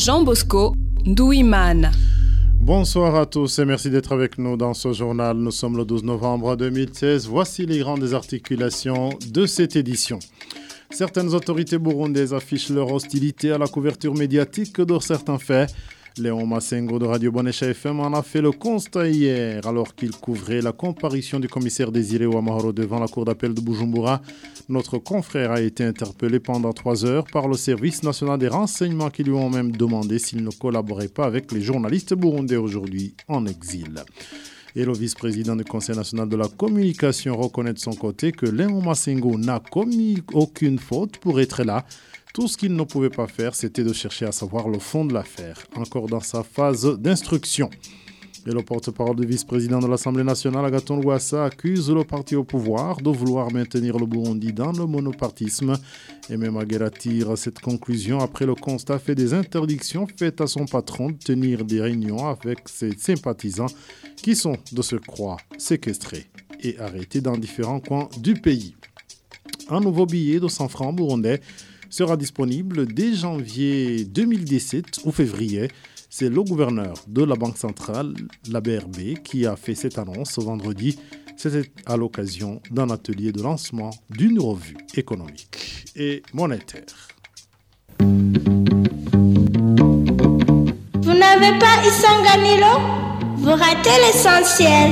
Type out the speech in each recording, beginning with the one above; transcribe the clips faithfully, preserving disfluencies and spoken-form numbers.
Jean Bosco Ndouimana. Bonsoir à tous et merci d'être avec nous dans ce journal. Nous sommes le douze novembre deux mille seize. Voici les grandes articulations de cette édition. Certaines autorités burundaises affichent leur hostilité à la couverture médiatique de certains faits. Léon Massengo de Radio Bonesha F M en a fait le constat hier alors qu'il couvrait la comparution du commissaire Désiré Ouamahoro devant la cour d'appel de Bujumbura. Notre confrère a été interpellé pendant trois heures par le service national des renseignements qui lui ont même demandé s'il ne collaborait pas avec les journalistes burundais aujourd'hui en exil. Et le vice-président du Conseil national de la communication reconnaît de son côté que Léon Massengo n'a commis aucune faute pour être là. Tout ce qu'il ne pouvait pas faire, c'était de chercher à savoir le fond de l'affaire, encore dans sa phase d'instruction. Et le porte-parole du vice-président de l'Assemblée nationale, Agathon Rwasa, accuse le parti au pouvoir de vouloir maintenir le Burundi dans le monopartisme. Et même Aguera tire cette conclusion après le constat fait des interdictions faites à son patron de tenir des réunions avec ses sympathisants qui sont de surcroît séquestrés et arrêtés dans différents coins du pays. Un nouveau billet de cent francs burundais sera disponible dès janvier deux mille dix-sept ou février. C'est le gouverneur de la Banque centrale, la B R B, qui a fait cette annonce ce vendredi. C'était à l'occasion d'un atelier de lancement d'une revue économique et monétaire. Vous n'avez pas Isanganilo? Vous ratez l'essentiel.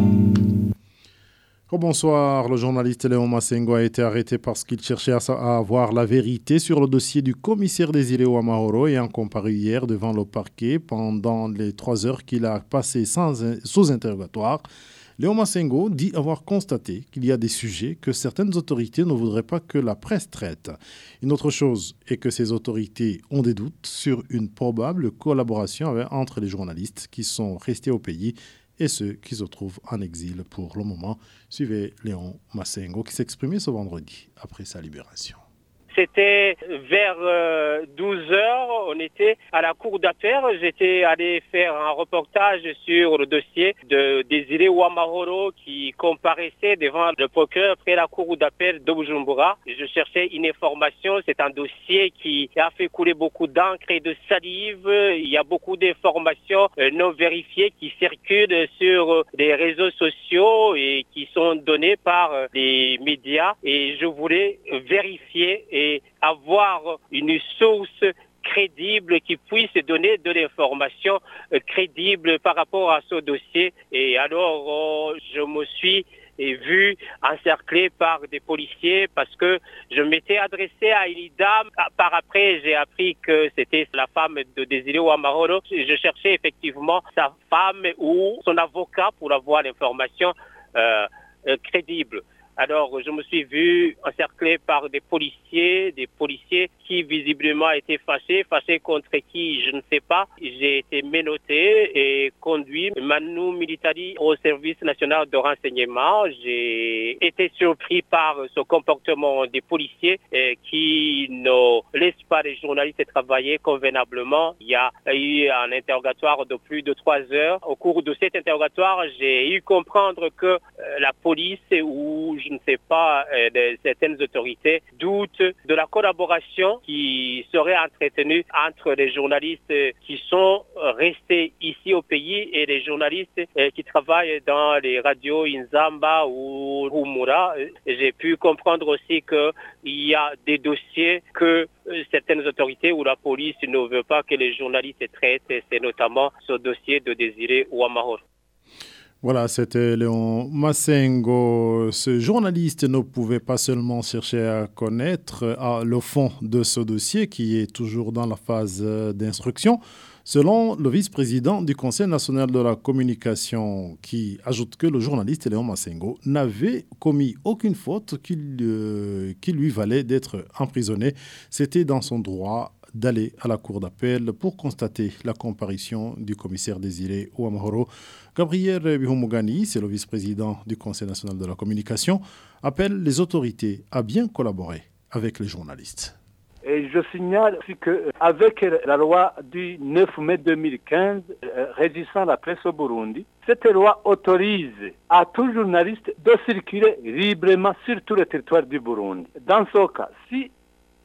Oh, bonsoir, le journaliste Léon Massengo a été arrêté parce qu'il cherchait à, à avoir la vérité sur le dossier du commissaire Désiré Ouamahoro et a comparu hier devant le parquet pendant les trois heures qu'il a passées sans, sous interrogatoire. Léon Massengo dit avoir constaté qu'il y a des sujets que certaines autorités ne voudraient pas que la presse traite. Une autre chose est que ces autorités ont des doutes sur une probable collaboration avec, entre les journalistes qui sont restés au pays et ceux qui se trouvent en exil pour le moment. Suivez Léon Massengo qui s'exprimait ce vendredi après sa libération. C'était vers euh, douze heures, on était à la cour d'appel. J'étais allé faire un reportage sur le dossier de Désiré Ouamahoro qui comparaissait devant le procureur après la cour d'appel de Bujumbura. Je cherchais une information. C'est un dossier qui a fait couler beaucoup d'encre et de salive. Il y a beaucoup d'informations non vérifiées qui circulent sur les réseaux sociaux et qui sont données par les médias. Et je voulais vérifier et avoir une source crédible qui puisse donner de l'information crédible par rapport à ce dossier. Et alors, je me suis vu encerclé par des policiers parce que je m'étais adressé à une dame. Par après, j'ai appris que c'était la femme de Désiré Ouamahoro. Je cherchais effectivement sa femme ou son avocat pour avoir l'information euh, crédible. Alors, je me suis vu encerclé par des policiers, des policiers qui visiblement étaient fâchés, fâchés contre qui, je ne sais pas. J'ai été menotté et conduit Manu Militari au service national de renseignement. J'ai été surpris par ce comportement des policiers eh, qui ne laissent pas les journalistes travailler convenablement. Il y a eu un interrogatoire de plus de trois heures. Au cours de cet interrogatoire, j'ai eu comprendre que euh, la police ou je ne sais pas, euh, de certaines autorités doutent de la collaboration qui serait entretenue entre les journalistes qui sont restés ici au pays et les journalistes euh, qui travaillent dans les radios Inzamba ou Humura. J'ai pu comprendre aussi qu'il y a des dossiers que euh, certaines autorités ou la police ne veut pas que les journalistes traitent. C'est notamment ce dossier de Désiré Ouamahoro. Voilà, c'était Léon Massengo. Ce journaliste ne pouvait pas seulement chercher à connaître ah, le fond de ce dossier qui est toujours dans la phase d'instruction. Selon le vice-président du Conseil national de la communication, qui ajoute que le journaliste Léon Massengo n'avait commis aucune faute qui, euh, qui lui valait d'être emprisonné. C'était dans son droit d'aller à la cour d'appel pour constater la comparution du commissaire Désiré Ouamahoro. Gabriel Bihomogani, c'est le vice-président du Conseil national de la communication, appelle les autorités à bien collaborer avec les journalistes. Et je signale aussi qu'avec la loi du neuf mai deux mille quinze euh, régissant la presse au Burundi, cette loi autorise à tout journaliste de circuler librement sur tout le territoire du Burundi. Dans ce cas, si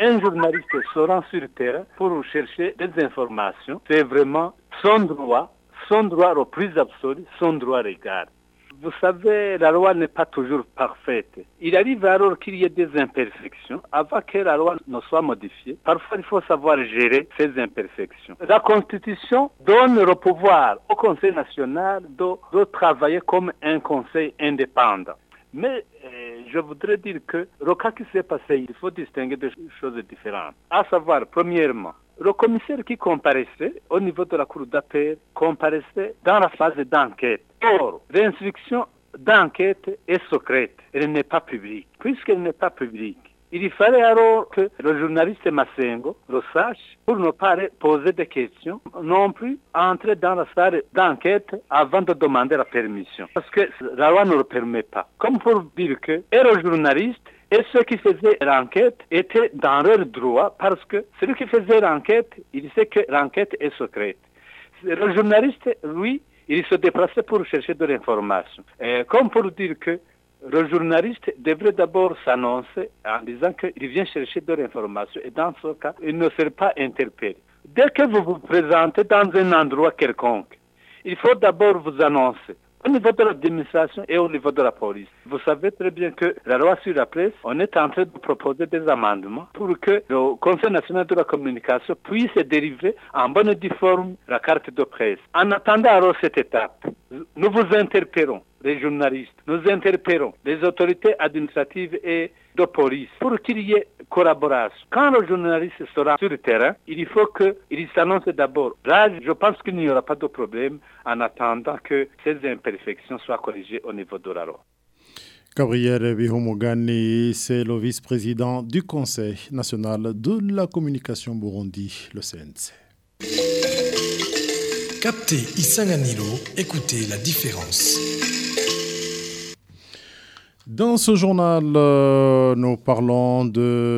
un journaliste se rend sur le terrain pour chercher des informations, c'est vraiment son droit, son droit au plus absolu, son droit légal. Vous savez, la loi n'est pas toujours parfaite. Il arrive alors qu'il y ait des imperfections avant que la loi ne soit modifiée. Parfois, il faut savoir gérer ces imperfections. La Constitution donne le pouvoir au Conseil national de, de travailler comme un conseil indépendant. Mais euh, je voudrais dire que le cas qui s'est passé, il faut distinguer deux choses différentes. À savoir, premièrement, le commissaire qui comparaissait au niveau de la cour d'appel comparaissait dans la phase d'enquête. Or, l'instruction d'enquête est secrète, elle n'est pas publique. Puisqu'elle n'est pas publique, il fallait alors que le journaliste Massengo le sache pour ne pas poser des questions, non plus entrer dans la salle d'enquête avant de demander la permission. Parce que la loi ne le permet pas. Comme pour dire que et le journaliste et ceux qui faisaient l'enquête étaient dans leur droit parce que celui qui faisait l'enquête, il sait que l'enquête est secrète. Le journaliste, lui, il se déplaçait pour chercher de l'information. Et comme pour dire que le journaliste devrait d'abord s'annoncer en disant qu'il vient chercher de l'information et dans ce cas, il ne sera pas interpellé. Dès que vous vous présentez dans un endroit quelconque, il faut d'abord vous annoncer au niveau de l'administration et au niveau de la police. Vous savez très bien que la loi sur la presse, on est en train de proposer des amendements pour que le Conseil national de la communication puisse délivrer en bonne et due forme la carte de presse. En attendant alors cette étape, nous vous interpellons, les journalistes, nous interpellons les autorités administratives et de police pour qu'il y ait collaboration. Quand le journaliste sera sur le terrain, il faut qu'il s'annonce d'abord. Là, je pense qu'il n'y aura pas de problème en attendant que ces imperfections soient corrigées au niveau de la loi. Gabriel Bihomogani, c'est le vice-président du Conseil national de la communication Burundi, le C N C. Captez Isanganilo, écoutez la différence. Dans ce journal, euh, nous parlons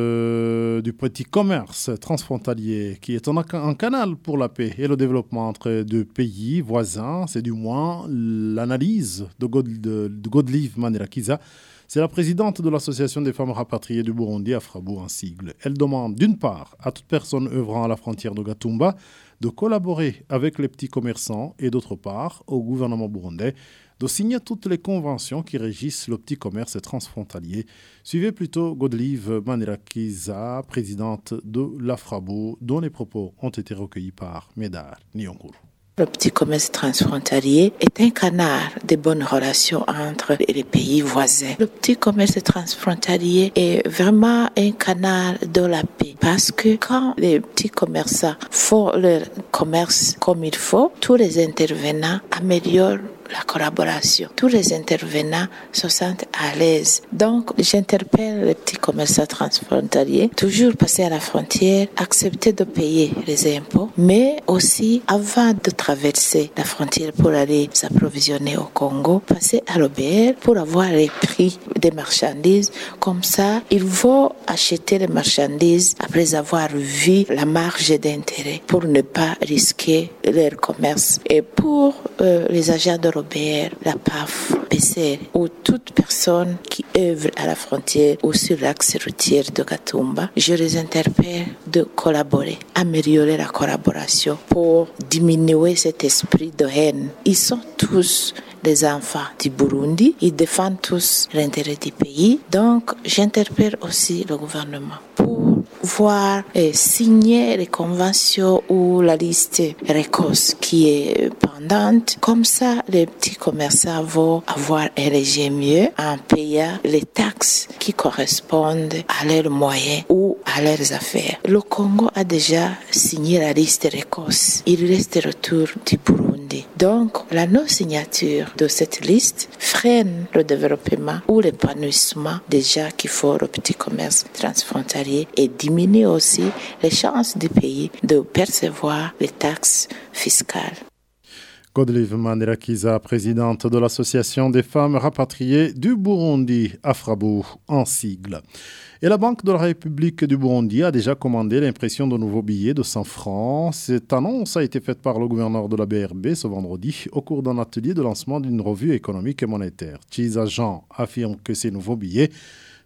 de, du petit commerce transfrontalier qui est un, un canal pour la paix et le développement entre deux pays voisins. C'est du moins l'analyse de, God, de, de Godelive Manirakiza. C'est la présidente de l'Association des femmes rapatriées du Burundi, Afrabu en sigle. Elle demande d'une part à toute personne œuvrant à la frontière de Gatumba de collaborer avec les petits commerçants et d'autre part au gouvernement burundais de signer toutes les conventions qui régissent le petit commerce transfrontalier. Suivez plutôt Godelive Manirakiza, présidente de l'Afrabu, dont les propos ont été recueillis par Médard Nyonguru. Le petit commerce transfrontalier est un canal de bonnes relations entre les pays voisins. Le petit commerce transfrontalier est vraiment un canal de la paix parce que quand les petits commerçants font leur commerce comme il faut, tous les intervenants améliorent la collaboration. Tous les intervenants se sentent à l'aise. Donc, j'interpelle les petits commerçants transfrontaliers, toujours passer à la frontière, accepter de payer les impôts, mais aussi, avant de traverser la frontière pour aller s'approvisionner au Congo, passer à l'O B R pour avoir les prix des marchandises. Comme ça, ils vont acheter les marchandises après avoir vu la marge d'intérêt pour ne pas risquer leur commerce. Et pour euh, les agents de l'O B R, la P A F, P C R ou toute personne qui œuvre à la frontière ou sur l'axe routier de Gatumba, je les interpelle de collaborer, améliorer la collaboration pour diminuer cet esprit de haine. Ils sont tous des enfants du Burundi, ils défendent tous l'intérêt du pays. Donc, j'interpelle aussi le gouvernement pour voir et signer les conventions ou la liste RECOS qui est pendante. Comme ça, les petits commerçants vont avoir un régime mieux en payant les taxes qui correspondent à leurs moyens ou à leurs affaires. Le Congo a déjà signé la liste RECOS. Il reste le retour du Burundi. Donc, la non-signature de cette liste freine le développement ou l'épanouissement déjà qu'il faut le petit commerce transfrontalier et diminue aussi les chances du pays de percevoir les taxes fiscales. Godelive Manirakiza, présidente de l'Association des femmes rapatriées du Burundi, Afrabu en sigle. Et la Banque de la République du Burundi a déjà commandé l'impression de nouveaux billets de cent francs. Cette annonce a été faite par le gouverneur de la B R B ce vendredi au cours d'un atelier de lancement d'une revue économique et monétaire. Chiza Jean affirme que ces nouveaux billets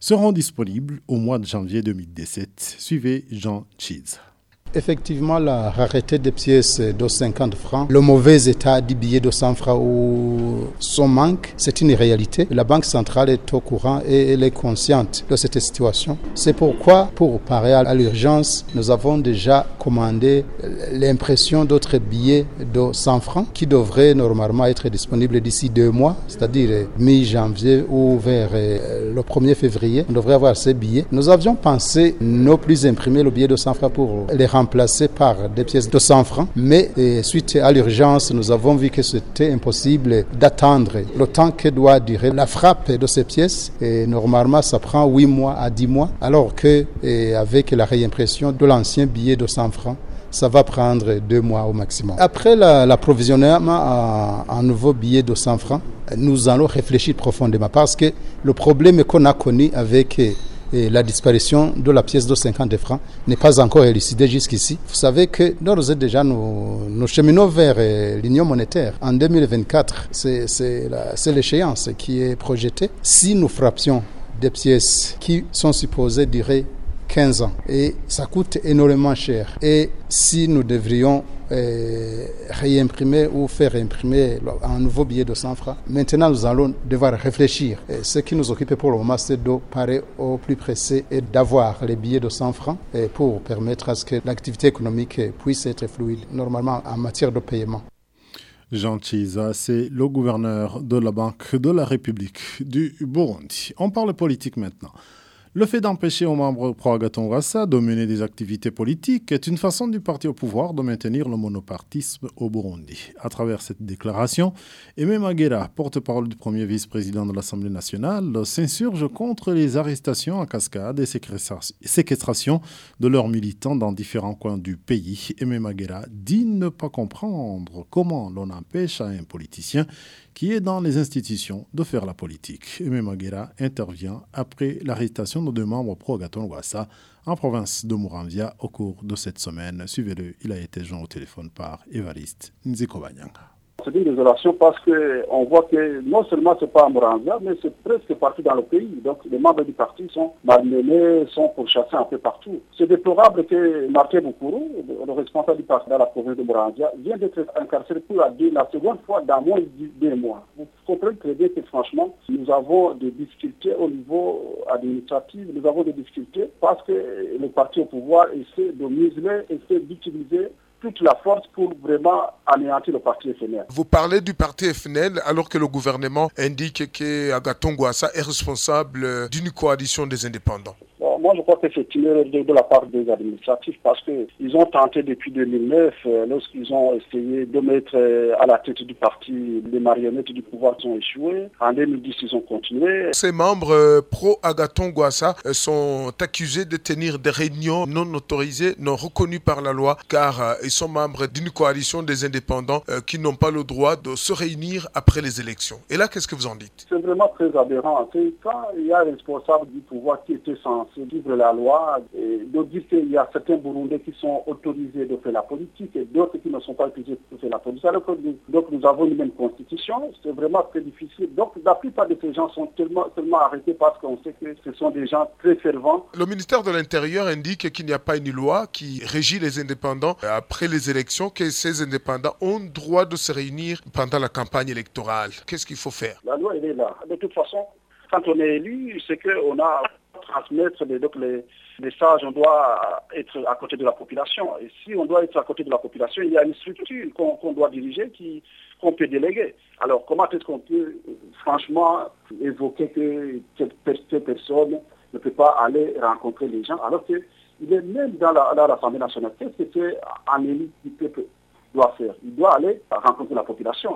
seront disponibles au mois de janvier deux mille dix-sept. Suivez Jean Cheese. Effectivement, la rareté des pièces de cinquante francs, le mauvais état du billet de cent francs ou son manque, c'est une réalité. La Banque centrale est au courant et elle est consciente de cette situation. C'est pourquoi, pour parer à l'urgence, nous avons déjà commandé l'impression d'autres billets de cent francs qui devraient normalement être disponibles d'ici deux mois, c'est-à-dire mi-janvier ou vers le premier février. On devrait avoir ces billets. Nous avions pensé ne plus imprimer le billet de cent francs pour les remplacés par des pièces de cent francs, mais et, suite à l'urgence, nous avons vu que c'était impossible d'attendre le temps que doit durer la frappe de ces pièces. Et normalement, ça prend huit mois à dix mois, alors que et, avec la réimpression de l'ancien billet de cent francs, ça va prendre deux mois au maximum. Après la, l'approvisionnement en nouveau billet de cent francs, nous allons réfléchir profondément parce que le problème qu'on a connu avec et la disparition de la pièce de cinquante francs n'est pas encore élucidée jusqu'ici. Vous savez que d'ores et déjà, nous, nous cheminons vers l'union monétaire. En deux mille vingt-quatre, c'est, c'est, la, c'est l'échéance qui est projetée. Si nous frappions des pièces qui sont supposées durer quinze ans, et ça coûte énormément cher. Et si nous devrions euh, réimprimer ou faire imprimer un nouveau billet de cent francs, maintenant nous allons devoir réfléchir. Et ce qui nous occupe pour le moment, c'est de parer au plus pressé et d'avoir les billets de cent francs et pour permettre à ce que l'activité économique puisse être fluide, normalement en matière de paiement. Jean Chiza, c'est le gouverneur de la Banque de la République du Burundi. On parle politique maintenant. Le fait d'empêcher aux membres pro-Agathon-Rwasa de mener des activités politiques est une façon du parti au pouvoir de maintenir le monopartisme au Burundi. À travers cette déclaration, Aimé Magera, porte-parole du premier vice-président de l'Assemblée nationale, s'insurge contre les arrestations en cascade et séquestrations de leurs militants dans différents coins du pays. Aimé Magera dit ne pas comprendre comment l'on empêche à un politicien qui est dans les institutions de faire la politique. Aimé Magera intervient après l'arrestation de deux membres pro-Agathon-Rwasa en province de Muramvya au cours de cette semaine. Suivez-le, il a été joint au téléphone par Évariste Nzikobanyanga. C'est une désolation parce qu'on voit que non seulement ce n'est pas à Muramvya, mais c'est presque partout dans le pays. Donc les membres du parti sont malmenés, sont pourchassés un peu partout. C'est déplorable que Martin Boukourou, le responsable du parti dans la province de Muramvya, vient d'être incarcéré pour la, la seconde fois dans moins de deux mois. Vous comprenez très bien que franchement, nous avons des difficultés au niveau administratif, nous avons des difficultés parce que le parti au pouvoir essaie de museler, essaie d'utiliser toute la force pour vraiment anéantir le parti F N L. Vous parlez du parti F N L alors que le gouvernement indique qu'Agathon-Rwasa est responsable d'une coalition des indépendants. Bon, moi, je crois que c'est une erreur de, de la part des administratifs parce qu'ils ont tenté depuis deux mille neuf, euh, lorsqu'ils ont essayé de mettre euh, à la tête du parti les marionnettes du pouvoir qui ont échoué. En deux mille dix, ils ont continué. Ces membres euh, pro-Agathon-Rwasa euh, sont accusés de tenir des réunions non autorisées, non reconnues par la loi, car euh, ils sont membres d'une coalition des indépendants euh, qui n'ont pas le droit de se réunir après les élections. Et là, qu'est-ce que vous en dites? C'est vraiment très aberrant. C'est quand il y a un responsable du pouvoir qui était censé vivre la loi, et de dire qu'il y a certains Burundais qui sont autorisés de faire la politique et d'autres qui ne sont pas autorisés de faire la politique. Alors que nous, donc nous avons une même constitution, c'est vraiment très difficile. Donc la plupart de ces gens sont tellement, tellement arrêtés parce qu'on sait que ce sont des gens très fervents. Le ministère de l'Intérieur indique qu'il n'y a pas une loi qui régit les indépendants après les élections, que ces indépendants ont droit de se réunir pendant la campagne électorale. Qu'est-ce qu'il faut faire? La loi, elle est là. De toute façon, quand on est élu, c'est qu'on a transmettre les, donc les messages, on doit être à côté de la population. Et si on doit être à côté de la population, il y a une structure qu'on, qu'on doit diriger, qui, qu'on peut déléguer. Alors comment est-ce qu'on peut franchement évoquer que cette personne ne peut pas aller rencontrer les gens, alors qu'il est même dans, la, dans l'Assemblée nationale? Qu'est-ce que un élu du peuple doit faire? Il doit aller rencontrer la population.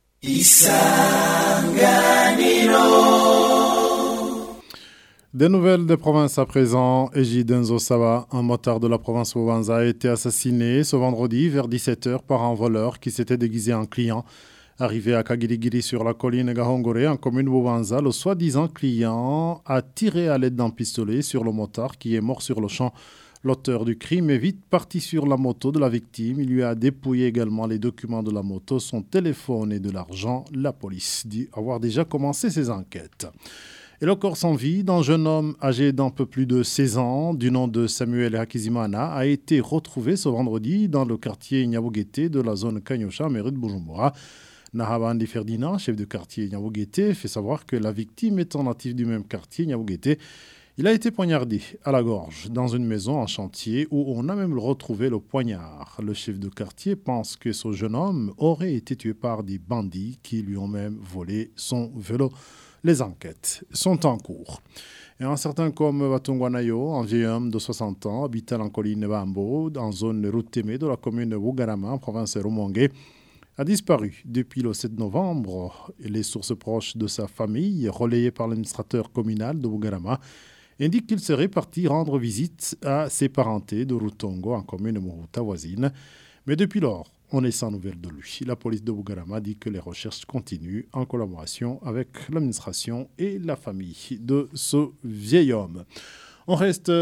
Des nouvelles des provinces à présent. Ejide Nzosawa, un motard de la province Bubanza, a été assassiné ce vendredi vers dix-sept heures par un voleur qui s'était déguisé en client. Arrivé à Kagirigiri sur la colline Gahongore, en commune Bubanza, le soi-disant client a tiré à l'aide d'un pistolet sur le motard qui est mort sur le champ. L'auteur du crime est vite parti sur la moto de la victime. Il lui a dépouillé également les documents de la moto, son téléphone et de l'argent. La police dit avoir déjà commencé ses enquêtes. Et le corps sans vie d'un jeune homme âgé d'un peu plus de seize ans, du nom de Samuel Hakizimana, a été retrouvé ce vendredi dans le quartier Nyabogete de la zone Kanyosha, mairie de Bujumbura. Nahabandi Ferdinand, chef de quartier Nyabogete, fait savoir que la victime étant natif du même quartier Nyabogete, il a été poignardé à la gorge dans une maison en chantier où on a même retrouvé le poignard. Le chef de quartier pense que ce jeune homme aurait été tué par des bandits qui lui ont même volé son vélo. Les enquêtes sont en cours. Et un certain comme Batungwanayo, un vieil homme de soixante ans, habitant en colline Bambo, dans zone Ruteme de la commune de Bugarama, province de Rumongue, a disparu depuis le sept novembre. Et les sources proches de sa famille, relayées par l'administrateur communal de Bugarama, indiquent qu'il serait parti rendre visite à ses parentés de Rutongo, en commune Moruta voisine. Mais depuis lors, on est sans nouvelles de lui. La police de Bugarama dit que les recherches continuent en collaboration avec l'administration et la famille de ce vieil homme. On reste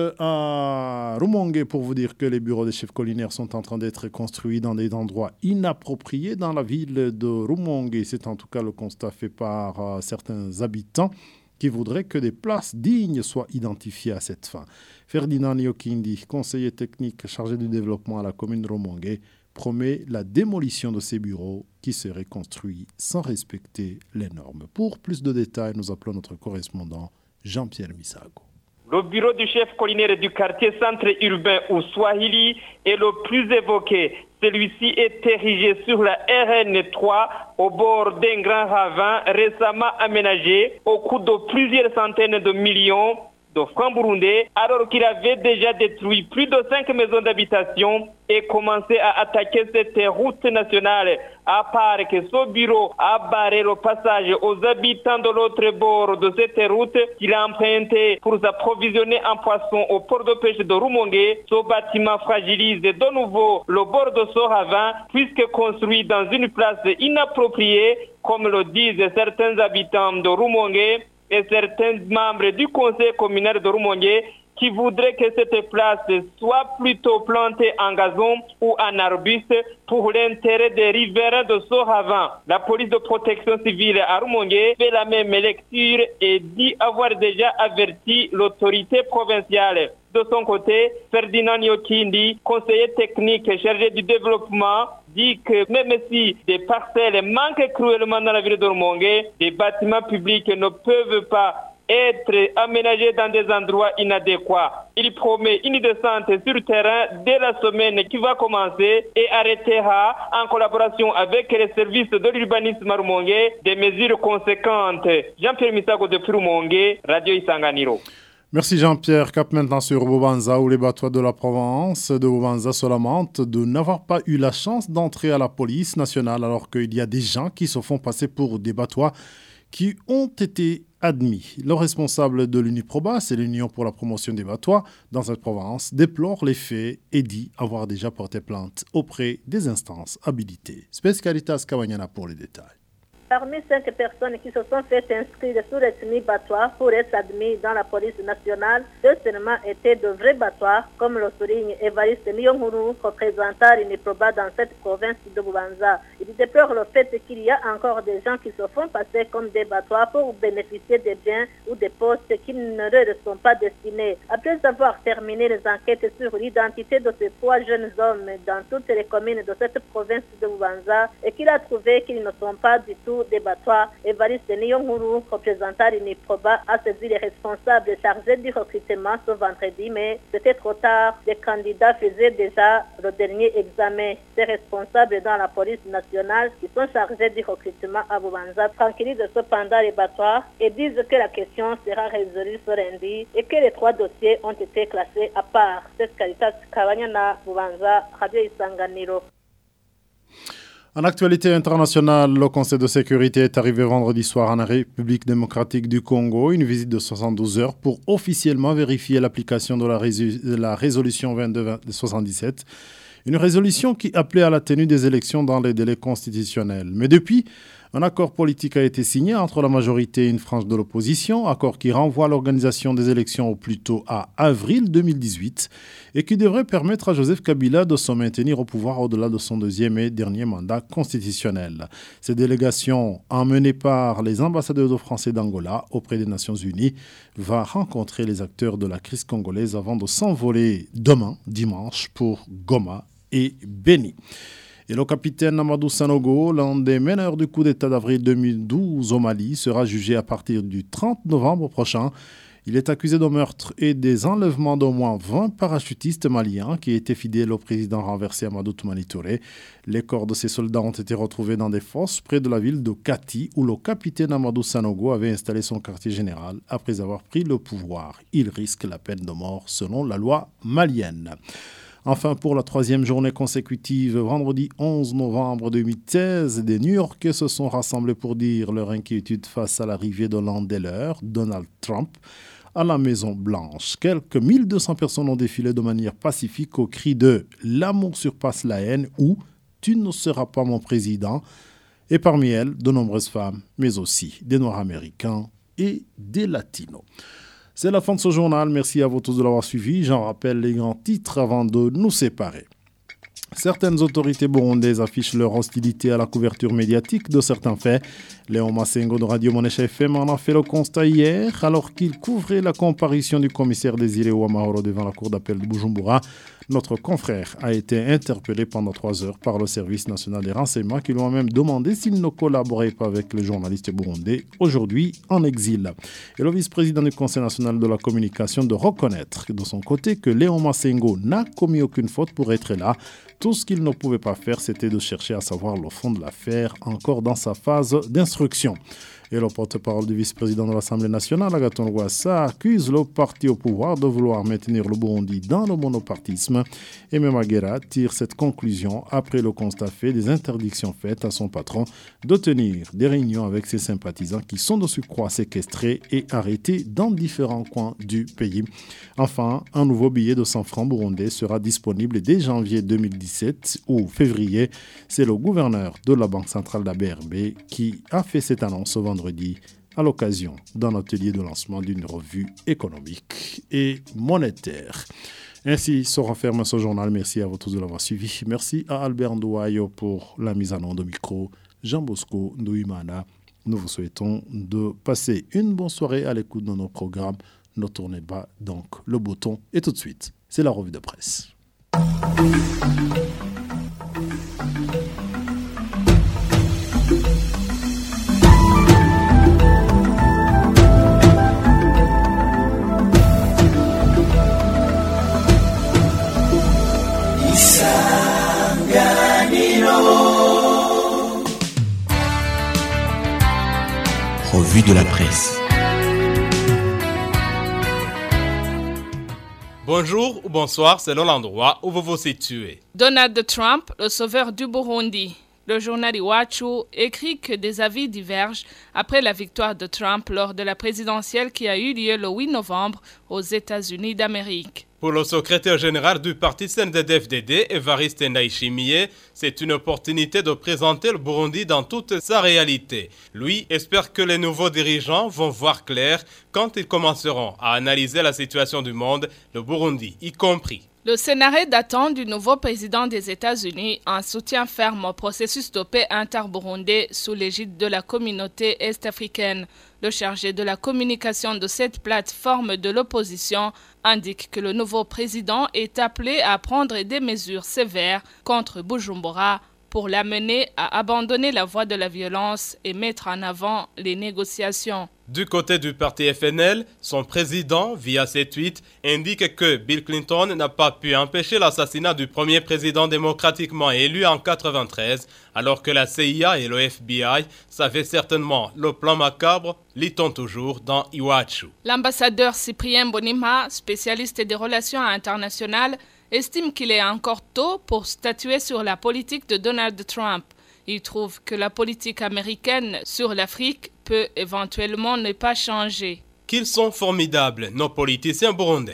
à Rumongue pour vous dire que les bureaux des chefs collinaires sont en train d'être construits dans des endroits inappropriés dans la ville de Rumongue. C'est en tout cas le constat fait par euh, certains habitants qui voudraient que des places dignes soient identifiées à cette fin. Ferdinand Niokindi, conseiller technique chargé du développement à la commune de Rumongue, promet la démolition de ces bureaux qui seraient construits sans respecter les normes. Pour plus de détails, nous appelons notre correspondant Jean-Pierre Misago. Le bureau du chef collinaire du quartier centre urbain ou Swahili est le plus évoqué. Celui-ci est érigé sur la R N trois au bord d'un grand ravin récemment aménagé au coût de plusieurs centaines de millions de francs burundais, alors qu'il avait déjà détruit plus de cinq maisons d'habitation et commencé à attaquer cette route nationale. À part que ce bureau a barré le passage aux habitants de l'autre bord de cette route qu'il a emprunté pour s'approvisionner en poissons au port de pêche de Rumongue, ce bâtiment fragilise de nouveau le bord de ce ravin puisque construit dans une place inappropriée, comme le disent certains habitants de Rumongue et certains membres du conseil communal de Rumongue qui voudraient que cette place soit plutôt plantée en gazon ou en arbuste pour l'intérêt des riverains de ce ravin. La police de protection civile à Rumongue fait la même lecture et dit avoir déjà averti l'autorité provinciale. De son côté, Ferdinand Niokindi, conseiller technique chargé du développement, dit que même si des parcelles manquent cruellement dans la ville de Rumongue, des bâtiments publics ne peuvent pas être aménagés dans des endroits inadéquats. Il promet une descente sur le terrain dès la semaine qui va commencer et arrêtera, en collaboration avec les services de l'urbanisme à Rumongue, des mesures conséquentes. Jean-Pierre Misago de Rumongue, Radio Isanganiro. Merci Jean-Pierre. Cap maintenant sur Bubanza, où les batois de la Provence de Bubanza se lamentent de n'avoir pas eu la chance d'entrer à la police nationale alors qu'il y a des gens qui se font passer pour des batois qui ont été admis. Le responsable de l'Uniproba, c'est l'Union pour la promotion des batois dans cette province, déplore les faits et dit avoir déjà porté plainte auprès des instances habilitées. Spes Caritas Kawanyana pour les détails. Parmi cinq personnes qui se sont fait inscrire sur l'ethnie battois pour être admis dans la police nationale, deux seulement étaient de vrais battois, comme le souligne Évariste Nyonguru, représentant l'Uniproba dans cette province de Bubanza. Il déplore le fait qu'il y a encore des gens qui se font passer comme des battois pour bénéficier des biens ou des postes qui ne leur sont pas destinés. Après avoir terminé les enquêtes sur l'identité de ces trois jeunes hommes dans toutes les communes de cette province de Bubanza et qu'il a trouvé qu'ils ne sont pas du tout des battois, Évariste Nyonguru, représentant l'Uniproba, a saisi les responsables chargés du recrutement ce vendredi, mais c'était trop tard. Les candidats faisaient déjà le dernier examen. Ces responsables dans la police nationale qui sont chargés du recrutement à Bubanza tranquillisent cependant les battois et disent que la question sera résolue ce lundi et que les trois dossiers ont été classés à part. C'est Caritas Kawanyana, Bubanza, Radio Isanganiro. En actualité internationale, le Conseil de sécurité est arrivé vendredi soir en République démocratique du Congo, une visite de soixante-douze heures pour officiellement vérifier l'application de la, résolu- de la résolution vingt-deux soixante-dix-sept, une résolution qui appelait à la tenue des élections dans les délais constitutionnels. Mais depuis, Un accord politique a été signé entre la majorité et une frange de l'opposition, accord qui renvoie l'organisation des élections au plus tôt à avril deux mille dix-huit et qui devrait permettre à Joseph Kabila de se maintenir au pouvoir au-delà de son deuxième et dernier mandat constitutionnel. Ces délégations, emmenées par les ambassadeurs de France et d'Angola auprès des Nations Unies, va rencontrer les acteurs de la crise congolaise avant de s'envoler demain, dimanche, pour Goma et Beni. Et le capitaine Amadou Sanogo, l'un des meneurs du coup d'État d'avril deux mille douze au Mali, sera jugé à partir du trente novembre prochain. Il est accusé de meurtre et des enlèvements d'au moins vingt parachutistes maliens qui étaient fidèles au président renversé Amadou Toumani Touré. Les corps de ces soldats ont été retrouvés dans des fosses près de la ville de Kati, où le capitaine Amadou Sanogo avait installé son quartier général après avoir pris le pouvoir. Il risque la peine de mort selon la loi malienne. Enfin, pour la troisième journée consécutive, vendredi onze novembre deux mille seize, des New-Yorkais se sont rassemblés pour dire leur inquiétude face à l'arrivée de l'un des leurs, Donald Trump, à la Maison-Blanche. Quelques mille deux cents personnes ont défilé de manière pacifique au cri de « L'amour surpasse la haine » ou « Tu ne seras pas mon président ». Et parmi elles, de nombreuses femmes, mais aussi des Noirs américains et des Latinos. C'est la fin de ce journal. Merci à vous tous de l'avoir suivi. J'en rappelle les grands titres avant de nous séparer. Certaines autorités burundaises affichent leur hostilité à la couverture médiatique de certains faits. Léon Massengo de Radio Monesha F M en a fait le constat hier alors qu'il couvrait la comparution du commissaire Désiré Ouamahoro devant la cour d'appel de Bujumbura. Notre confrère a été interpellé pendant trois heures par le service national des renseignements qui lui ont même demandé s'il ne collaborait pas avec les journalistes burundais, aujourd'hui en exil. Et le vice-président du Conseil national de la communication de reconnaître de son côté que Léon Massengo n'a commis aucune faute pour être là. Tout ce qu'il ne pouvait pas faire, c'était de chercher à savoir le fond de l'affaire, encore dans sa phase d'instruction. Et le porte-parole du vice-président de l'Assemblée nationale, Agathon Rwasa, accuse le parti au pouvoir de vouloir maintenir le Burundi dans le monopartisme. Et Memagera tire cette conclusion après le constat fait des interdictions faites à son patron de tenir des réunions avec ses sympathisants qui sont de surcroît séquestrés et arrêtés dans différents coins du pays. Enfin, un nouveau billet de cent francs burundais sera disponible dès janvier deux mille dix-sept ou février. C'est le gouverneur de la Banque centrale de la B R B qui a fait cette annonce ce vendredi à l'occasion d'un atelier de lancement d'une revue économique et monétaire. Ainsi se referme ce journal. Merci à vous tous de l'avoir suivi. Merci à Albert Ndouayo pour la mise en onde au micro. Jean Bosco Ndouimana. Nous vous souhaitons de passer une bonne soirée à l'écoute de nos programmes. Ne tournez pas donc le bouton. Et tout de suite, c'est la revue de presse. Revue de la presse. Bonjour ou bonsoir selon l'endroit où vous vous situez. Donald Trump, le sauveur du Burundi. Le journal Iwachu écrit que des avis divergent après la victoire de Trump lors de la présidentielle qui a eu lieu le huit novembre aux États-Unis d'Amérique. Pour le secrétaire général du parti C N D D F D D, Evariste Ndayishimiye, c'est une opportunité de présenter le Burundi dans toute sa réalité. Lui espère que les nouveaux dirigeants vont voir clair quand ils commenceront à analyser la situation du monde, le Burundi y compris. Le scénario datant du nouveau président des États-Unis en soutien ferme au processus de paix inter-burundais sous l'égide de la communauté est-africaine. Le chargé de la communication de cette plateforme de l'opposition indique que le nouveau président est appelé à prendre des mesures sévères contre Bujumbura pour l'amener à abandonner la voie de la violence et mettre en avant les négociations. Du côté du parti F N L, son président, via ses tweets, indique que Bill Clinton n'a pas pu empêcher l'assassinat du premier président démocratiquement élu en quatre-vingt-treize, alors que la C I A et le F B I savaient certainement le plan macabre, lit-on toujours dans Iwachu. L'ambassadeur Cyprien Bonima, spécialiste des relations internationales, estime qu'il est encore tôt pour statuer sur la politique de Donald Trump. Il trouve que la politique américaine sur l'Afrique peut éventuellement ne pas changer. Qu'ils sont formidables, nos politiciens burundais.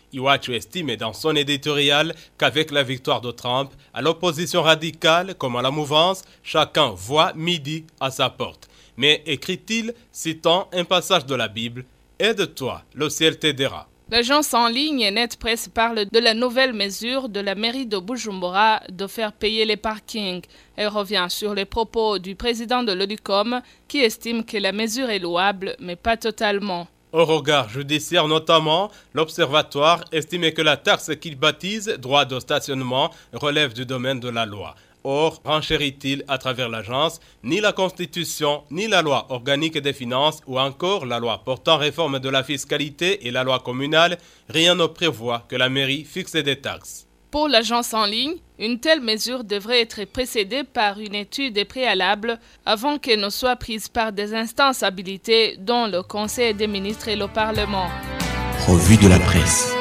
Iwachu estime dans son éditorial qu'avec la victoire de Trump, à l'opposition radicale comme à la mouvance, chacun voit midi à sa porte. Mais écrit-il, citant un passage de la Bible, « Aide-toi, le ciel t'aidera ». L'agence en ligne Net Presse parle de la nouvelle mesure de la mairie de Bujumbura de faire payer les parkings. Elle revient sur les propos du président de l'Odicom qui estime que la mesure est louable, mais pas totalement. Au regard judiciaire notamment, l'Observatoire estimait que la taxe qu'il baptise droit de stationnement relève du domaine de la loi. Or, renchérit-il à travers l'agence, ni la Constitution, ni la loi organique des finances ou encore la loi portant réforme de la fiscalité et la loi communale, rien ne prévoit que la mairie fixe des taxes. Pour l'agence en ligne, une telle mesure devrait être précédée par une étude préalable avant qu'elle ne soit prise par des instances habilitées dont le Conseil des ministres et le Parlement. Revue de la presse.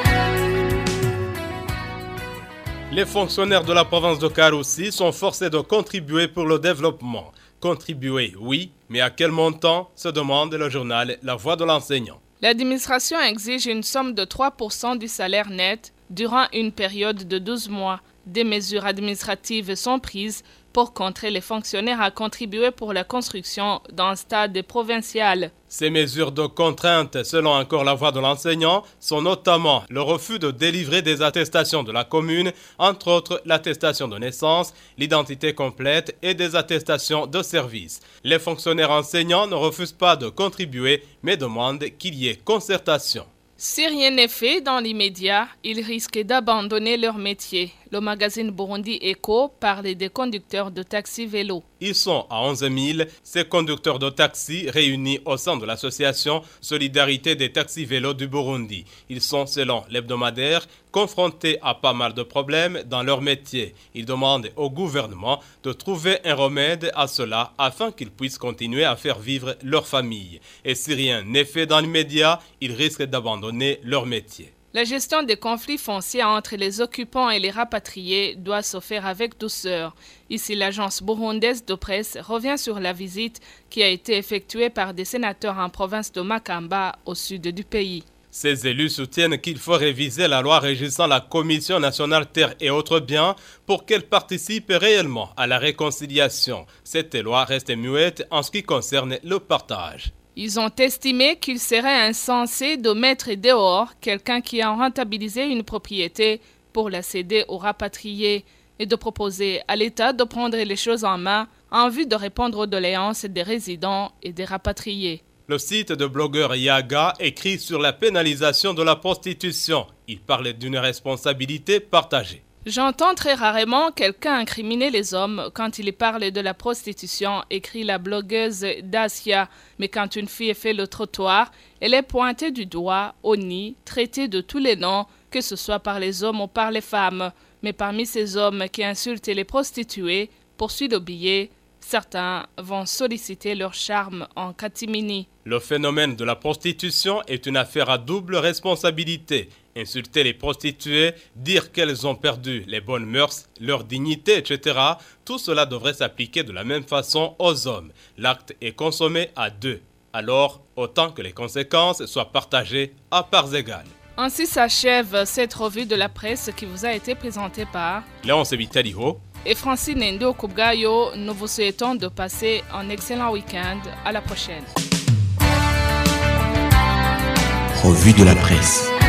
Les fonctionnaires de la province de Karoussi sont forcés de contribuer pour le développement. Contribuer, oui, mais à quel montant, se demande le journal La Voix de l'enseignant. L'administration exige une somme de trois pour cent du salaire net durant une période de douze mois. Des mesures administratives sont prises pour contrer les fonctionnaires à contribuer pour la construction d'un stade provincial. Ces mesures de contrainte, selon encore la voix de l'enseignant, sont notamment le refus de délivrer des attestations de la commune, entre autres l'attestation de naissance, l'identité complète et des attestations de service. Les fonctionnaires enseignants ne refusent pas de contribuer, mais demandent qu'il y ait concertation. Si rien n'est fait dans l'immédiat, ils risquent d'abandonner leur métier. Le magazine Burundi Echo parle des conducteurs de taxi-vélo. Ils sont à onze mille, ces conducteurs de taxi réunis au sein de l'association Solidarité des taxis-vélos du Burundi. Ils sont, selon l'hebdomadaire, confrontés à pas mal de problèmes dans leur métier. Ils demandent au gouvernement de trouver un remède à cela afin qu'ils puissent continuer à faire vivre leur famille. Et si rien n'est fait dans l'immédiat, ils risquent d'abandonner leur métier. La gestion des conflits fonciers entre les occupants et les rapatriés doit se faire avec douceur. Ici, l'agence burundaise de presse revient sur la visite qui a été effectuée par des sénateurs en province de Makamba, au sud du pays. Ces élus soutiennent qu'il faut réviser la loi régissant la Commission nationale terre et autres biens pour qu'elle participe réellement à la réconciliation. Cette loi reste muette en ce qui concerne le partage. Ils ont estimé qu'il serait insensé de mettre dehors quelqu'un qui a rentabilisé une propriété pour la céder aux rapatriés et de proposer à l'État de prendre les choses en main en vue de répondre aux doléances des résidents et des rapatriés. Le site de blogueur Yaga écrit sur la pénalisation de la prostitution. Il parle d'une responsabilité partagée. J'entends très rarement quelqu'un incriminer les hommes quand il parle de la prostitution, écrit la blogueuse Dacia. Mais quand une fille fait le trottoir, elle est pointée du doigt, au nid, traitée de tous les noms, que ce soit par les hommes ou par les femmes. Mais parmi ces hommes qui insultent les prostituées, poursuit le billet, certains vont solliciter leur charme en catimini. Le phénomène de la prostitution est une affaire à double responsabilité. Insulter les prostituées, dire qu'elles ont perdu les bonnes mœurs, leur dignité, et cetera. Tout cela devrait s'appliquer de la même façon aux hommes. L'acte est consommé à deux. Alors, autant que les conséquences soient partagées à parts égales. Ainsi s'achève cette revue de la presse qui vous a été présentée par Léon Sebitaliho et Francine Ndo Kubgayo. Nous vous souhaitons de passer un excellent week-end. À la prochaine. Revue de la presse.